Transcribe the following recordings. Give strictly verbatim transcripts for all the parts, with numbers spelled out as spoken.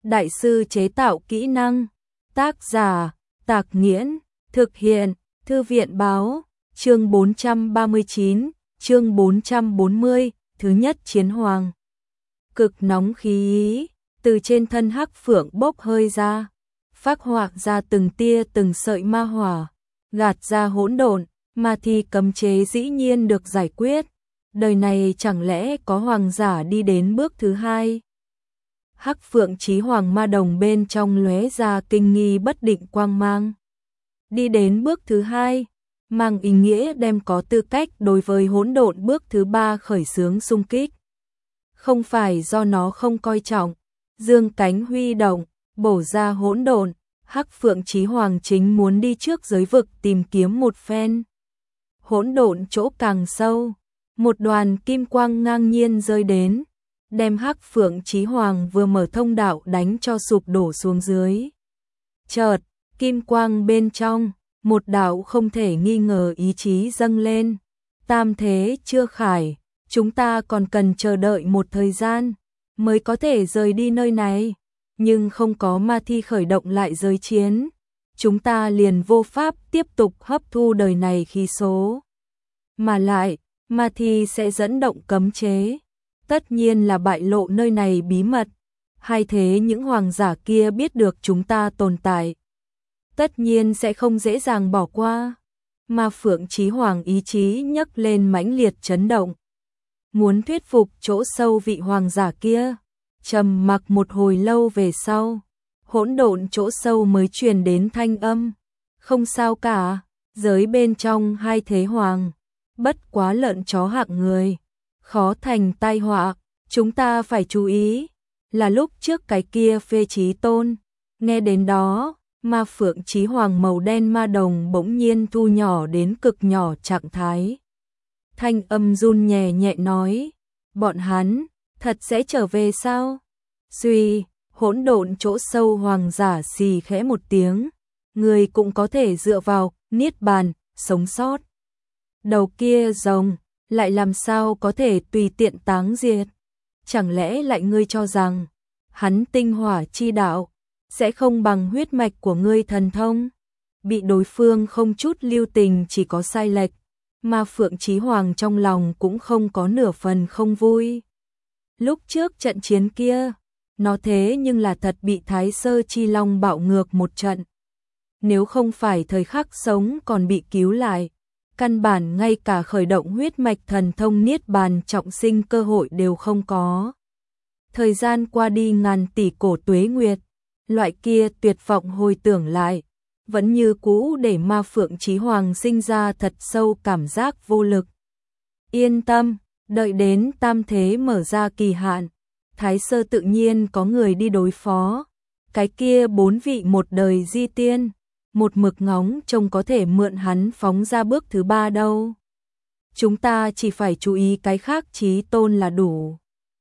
đại sư chế tạo kỹ năng. Tác giả, Tạc Nghiễn, thực hiện, Thư viện Báo, chương bốn trăm ba mươi chín, chương bốn trăm bốn mươi, thứ nhất chiến hoàng. Cực nóng khí từ trên thân Hắc Phượng bốc hơi ra, phác họa ra từng tia từng sợi ma hỏa, gạt ra hỗn độn, mà thì cấm chế dĩ nhiên được giải quyết. Đời này chẳng lẽ có hoàng giả đi đến bước thứ hai? Hắc Phượng Chí Hoàng ma đồng bên trong lóe ra kinh nghi bất định quang mang. Đi đến bước thứ hai, mang ý nghĩa đem có tư cách đối với hỗn độn bước thứ ba khởi xướng xung kích. Không phải do nó không coi trọng, dương cánh huy động, bổ ra hỗn độn, Hắc Phượng Chí Hoàng chính muốn đi trước giới vực tìm kiếm một phen. Hỗn độn chỗ càng sâu, một đoàn kim quang ngang nhiên rơi đến, đem Hắc Phượng Chí Hoàng vừa mở thông đạo đánh cho sụp đổ xuống dưới. Chợt, kim quang bên trong, một đạo không thể nghi ngờ ý chí dâng lên. Tam thế chưa khải, chúng ta còn cần chờ đợi một thời gian mới có thể rời đi nơi này, nhưng không có ma thi khởi động lại giới chiến, chúng ta liền vô pháp tiếp tục hấp thu đời này khí số. Mà lại, ma thi sẽ dẫn động cấm chế, tất nhiên là bại lộ nơi này bí mật, hay thế những hoàng giả kia biết được chúng ta tồn tại, tất nhiên sẽ không dễ dàng bỏ qua. Ma Phượng Chí Hoàng ý chí nhấc lên mãnh liệt chấn động, muốn thuyết phục chỗ sâu vị hoàng giả kia. Trầm mặc một hồi lâu về sau, hỗn độn chỗ sâu mới truyền đến thanh âm. Không sao cả, giới bên trong hai thế hoàng, bất quá lợn chó hạng người, khó thành tai họa, chúng ta phải chú ý. Là lúc trước cái kia phê chí tôn, nghe đến đó, Ma Phượng Chí Hoàng màu đen ma đồng bỗng nhiên thu nhỏ đến cực nhỏ trạng thái. Thanh âm run nhẹ nhẹ nói, bọn hắn thật sẽ trở về sao? Suy, hỗn độn chỗ sâu hoàng giả xì khẽ một tiếng, người cũng có thể dựa vào niết bàn sống sót. Đầu kia rồng lại làm sao có thể tùy tiện táng diệt? Chẳng lẽ lại ngươi cho rằng hắn tinh hỏa chi đạo sẽ không bằng huyết mạch của ngươi thần thông? Bị đối phương không chút lưu tình chỉ có sai lệch, Ma Phượng Chí Hoàng trong lòng cũng không có nửa phần không vui. Lúc trước trận chiến kia, nó thế nhưng là thật bị Thái Sơ Chi Long bạo ngược một trận. Nếu không phải thời khắc sống còn bị cứu lại, căn bản ngay cả khởi động huyết mạch thần thông niết bàn trọng sinh cơ hội đều không có. Thời gian qua đi ngàn tỷ cổ tuế nguyệt, loại kia tuyệt vọng hồi tưởng lại, vẫn như cũ để Ma Phượng Chí Hoàng sinh ra thật sâu cảm giác vô lực. Yên tâm, đợi đến tam thế mở ra kỳ hạn, Thái Sơ tự nhiên có người đi đối phó. Cái kia bốn vị một đời di tiên, một mực ngóng trông có thể mượn hắn phóng ra bước thứ ba đâu. Chúng ta chỉ phải chú ý cái khác chí tôn là đủ.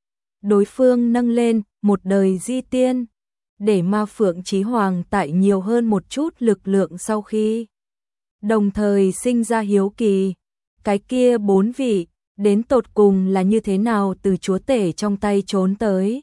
Đối phương nâng lên một đời di tiên, để Ma Phượng Chí Hoàng tại nhiều hơn một chút lực lượng sau khi. Đồng thời sinh ra hiếu kỳ, cái kia bốn vị, đến tột cùng là như thế nào từ chúa tể trong tay trốn tới.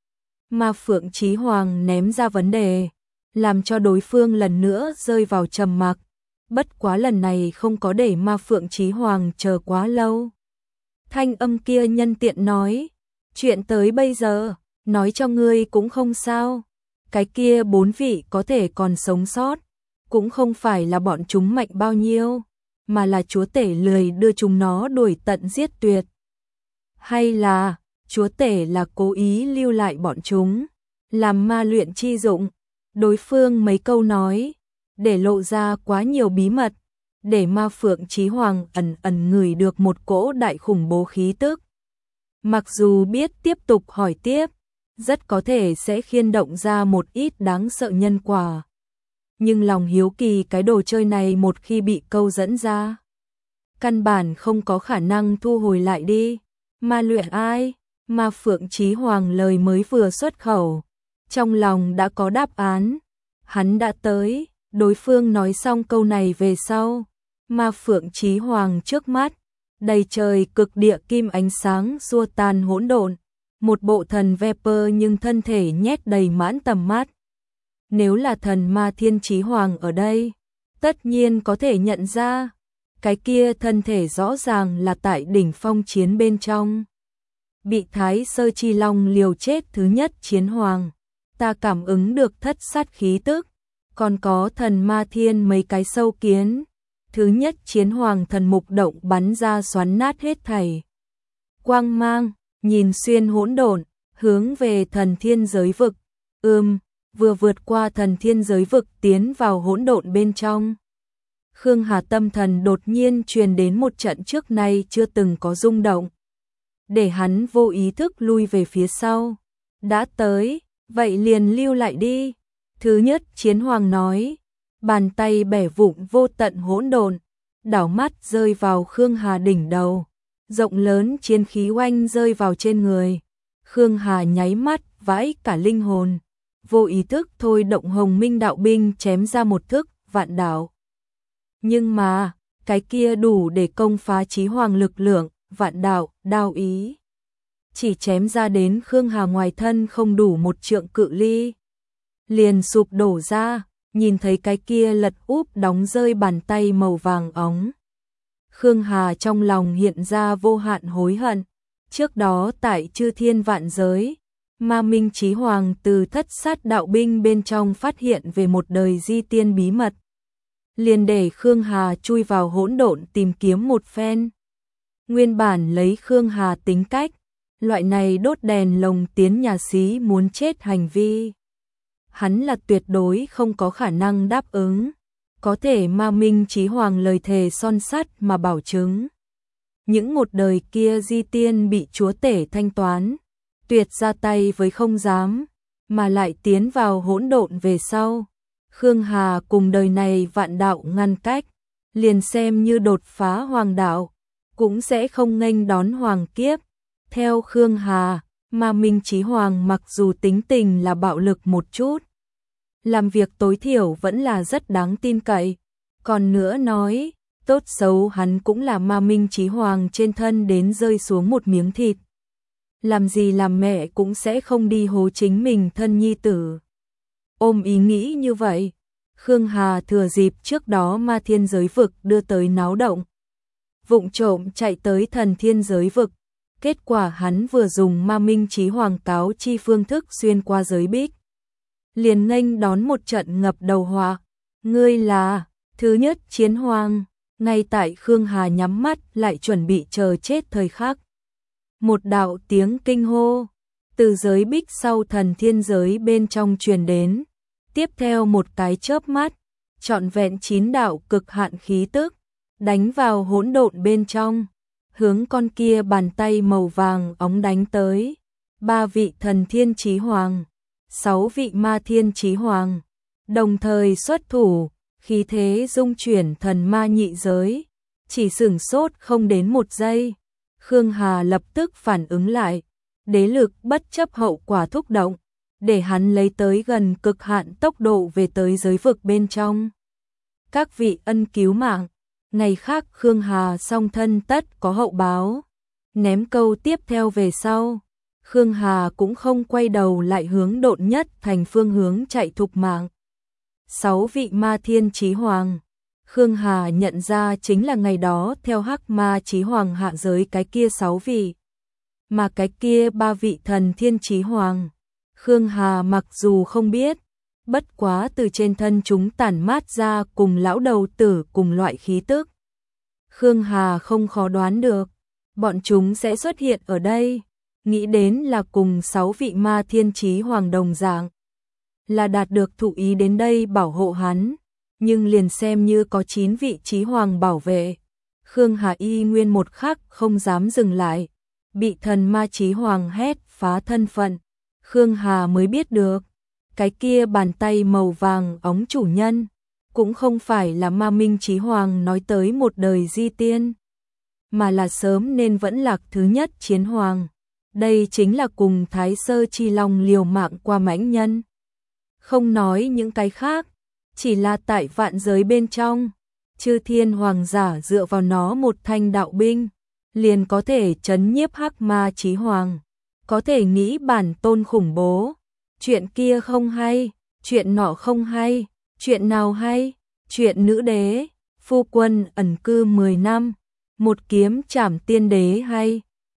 Ma Phượng Chí Hoàng ném ra vấn đề, làm cho đối phương lần nữa rơi vào trầm mặc. Bất quá lần này không có để Ma Phượng Chí Hoàng chờ quá lâu. Thanh âm kia nhân tiện nói, chuyện tới bây giờ, nói cho ngươi cũng không sao. Cái kia bốn vị có thể còn sống sót, cũng không phải là bọn chúng mạnh bao nhiêu, mà là chúa tể lười đưa chúng nó đuổi tận giết tuyệt. Hay là, chúa tể là cố ý lưu lại bọn chúng, làm ma luyện chi dụng. Đối phương mấy câu nói, để lộ ra quá nhiều bí mật, để Ma Phượng Chí Hoàng ẩn ẩn ngửi được một cỗ đại khủng bố khí tức. Mặc dù biết tiếp tục hỏi tiếp, rất có thể sẽ khiên động ra một ít đáng sợ nhân quả. Nhưng lòng hiếu kỳ cái đồ chơi này một khi bị câu dẫn ra, căn bản không có khả năng thu hồi lại đi. Ma luyện ai? Ma Phượng Chí Hoàng lời mới vừa xuất khẩu, trong lòng đã có đáp án. Hắn đã tới. Đối phương nói xong câu này về sau, Ma Phượng Chí Hoàng trước mắt đầy trời cực địa kim ánh sáng xua tan hỗn độn, một bộ thần vapor nhưng thân thể nhét đầy mãn tầm mắt. Nếu là thần ma thiên chí hoàng ở đây, tất nhiên có thể nhận ra, cái kia thân thể rõ ràng là tại đỉnh phong chiến bên trong. Bị Thái Sơ Chi Long liều chết thứ nhất chiến hoàng, ta cảm ứng được thất sát khí tức, còn có thần ma thiên mấy cái sâu kiến. Thứ nhất chiến hoàng thần mục động bắn ra xoắn nát hết thảy. Quang mang, nhìn xuyên hỗn độn, hướng về thần thiên giới vực. Ừm, vừa vượt qua thần thiên giới vực tiến vào hỗn độn bên trong. Khương Hà tâm thần đột nhiên truyền đến một trận trước nay chưa từng có rung động. Để hắn vô ý thức lui về phía sau. Đã tới, vậy liền lưu lại đi. Thứ nhất chiến hoàng nói, bàn tay bẻ vụn vô tận hỗn độn, đảo mắt rơi vào Khương Hà đỉnh đầu. Rộng lớn chiến khí oanh rơi vào trên người. Khương Hà nháy mắt vãi cả linh hồn. Vô ý thức thôi động hồng minh đạo binh chém ra một thức vạn đạo. Nhưng mà, cái kia đủ để công phá chí hoàng lực lượng, vạn đạo, đao ý. Chỉ chém ra đến Khương Hà ngoài thân không đủ một trượng cự ly. Liền sụp đổ ra, nhìn thấy cái kia lật úp đóng rơi bàn tay màu vàng óng. Khương Hà trong lòng hiện ra vô hạn hối hận. Trước đó tại chư thiên vạn giới, Ma Minh Chí Hoàng từ thất sát đạo binh bên trong phát hiện về một đời di tiên bí mật. Liền để Khương Hà chui vào hỗn độn tìm kiếm một phen. Nguyên bản lấy Khương Hà tính cách, loại này đốt đèn lồng tiến nhà xí muốn chết hành vi. Hắn là tuyệt đối không có khả năng đáp ứng. Có thể Ma Minh Chí Hoàng lời thề son sắt mà bảo chứng. Những một đời kia di tiên bị chúa tể thanh toán, tuyệt ra tay với không dám, mà lại tiến vào hỗn độn về sau. Khương Hà cùng đời này vạn đạo ngăn cách, liền xem như đột phá hoàng đạo, cũng sẽ không nghênh đón hoàng kiếp. Theo Khương Hà, Ma Minh Chí Hoàng mặc dù tính tình là bạo lực một chút, làm việc tối thiểu vẫn là rất đáng tin cậy. Còn nữa nói, tốt xấu hắn cũng là Ma Minh Chí Hoàng trên thân đến rơi xuống một miếng thịt. Làm gì làm mẹ cũng sẽ không đi hố chính mình thân nhi tử. Ôm ý nghĩ như vậy, Khương Hà thừa dịp trước đó Ma Thiên giới vực đưa tới náo động, vụng trộm chạy tới thần thiên giới vực. Kết quả hắn vừa dùng Ma Minh Chí Hoàng cáo chi phương thức xuyên qua giới bích, liền nghênh đón một trận ngập đầu họa. Ngươi là thứ nhất chiến hoàng. Ngay tại Khương Hà nhắm mắt lại chuẩn bị chờ chết thời khắc, một đạo tiếng kinh hô từ giới bích sau thần thiên giới bên trong truyền đến. Tiếp theo một cái chớp mắt, trọn vẹn chín đạo cực hạn khí tức đánh vào hỗn độn bên trong, hướng con kia bàn tay màu vàng óng đánh tới. Ba vị thần thiên chí hoàng, sáu vị ma thiên chí hoàng đồng thời xuất thủ, khí thế dung chuyển thần ma nhị giới. Chỉ sửng sốt không đến một giây, Khương Hà lập tức phản ứng lại, đế lực bất chấp hậu quả thúc động, để hắn lấy tới gần cực hạn tốc độ về tới giới vực bên trong. Các vị ân cứu mạng, ngày khác Khương Hà song thân tất có hậu báo. Ném câu tiếp theo về sau, Khương Hà cũng không quay đầu lại hướng độn nhất thành phương hướng chạy thục mạng. Sáu vị ma thiên chí hoàng, Khương Hà nhận ra chính là ngày đó theo hắc ma chí hoàng hạ giới cái kia sáu vị. Mà cái kia ba vị thần thiên chí hoàng, Khương Hà mặc dù không biết, bất quá từ trên thân chúng tản mát ra cùng lão đầu tử cùng loại khí tức. Khương Hà không khó đoán được, bọn chúng sẽ xuất hiện ở đây, nghĩ đến là cùng sáu vị ma thiên chí hoàng đồng dạng, là đạt được thụ ý đến đây bảo hộ hắn, nhưng liền xem như có chín vị chí hoàng bảo vệ, Khương Hà y nguyên một khắc không dám dừng lại, bị thần ma chí hoàng hét phá thân phận. Khương Hà mới biết được, cái kia bàn tay màu vàng óng chủ nhân, cũng không phải là Ma Minh Chí Hoàng nói tới một đời di tiên, mà là sớm nên vẫn lạc thứ nhất chiến hoàng. Đây chính là cùng Thái Sơ Chi Long liều mạng qua mãnh nhân. Không nói những cái khác, chỉ là tại vạn giới bên trong, chư thiên hoàng giả dựa vào nó một thanh đạo binh, liền có thể trấn nhiếp hắc ma chí hoàng. có thể nghĩ bản tôn khủng bố. Chuyện kia không hay, chuyện nọ không hay, chuyện nào hay? Chuyện nữ đế, phu quân ẩn cư mười năm, một kiếm trảm tiên đế hay.